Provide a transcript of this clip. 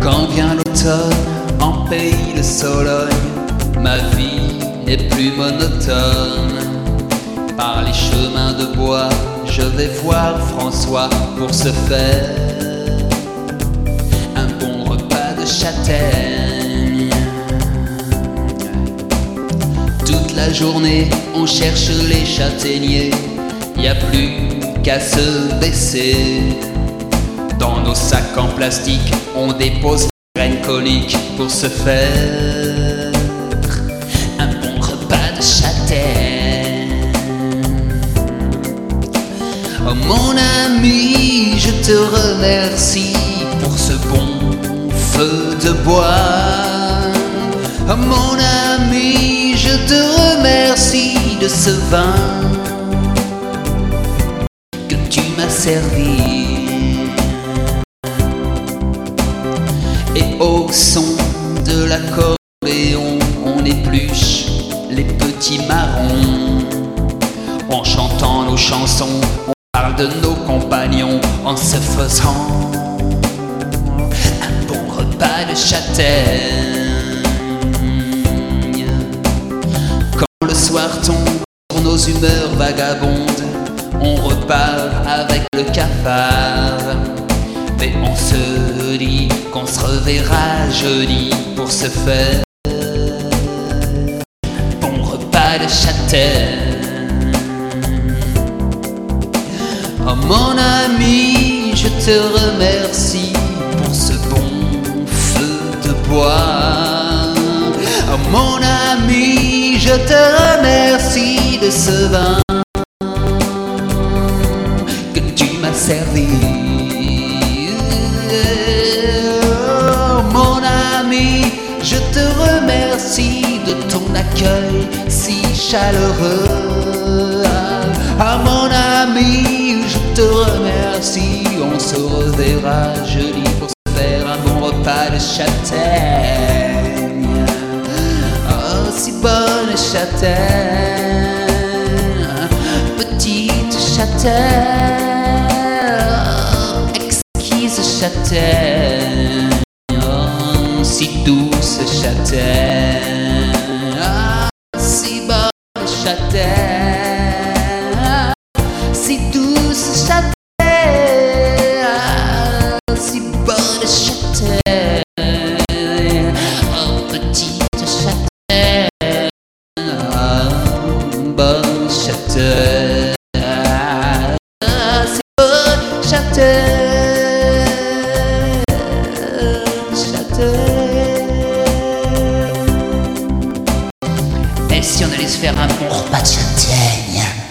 Quand vient l'automne, en pays de Sologne, ma vie n'est plus monotone. Par les chemins de bois, je vais voir François pour se faire un bon repas de châtaigne. Toute la journée, on cherche les châtaigniers, y a plus qu'à se baisser. Dans nos sacs en plastique, on dépose les graines coliques pour se faire un bon repas de châtaigne. Oh mon ami, je te remercie pour ce bon feu de bois. Oh mon ami, je te remercie de ce vin que tu m'as servi. Et au son de l'accordéon, on épluche les petits marrons. En chantant nos chansons, on parle de nos compagnons, en se faisant un bon repas de châtaigne. Quand le soir tombe sur nos humeurs vagabondes, on repart avec le cafard. Mais on se dit qu'on se reverra jeudi pour se faire un bon repas de châtaigne. Oh mon ami, je te remercie pour ce bon feu de bois. Oh mon ami, je te remercie de ce vin que tu m'as servi. Je te remercie de ton accueil si chaleureux. Ah mon ami, je te remercie. On se reverra jeudi pour se faire un bon repas de châtaigne. Oh si bonne châtaigne, petite châtaigne, exquise châtaigne, si douce châtaigne, ah, si bonne châtaigne, si douce châtaigne, ah, si bonne châtaigne, oh petite châtaigne, ah, bonne châtaigne, ah, si bonne châtaigne. Et si on allait se faire un bon repas de châtaigne?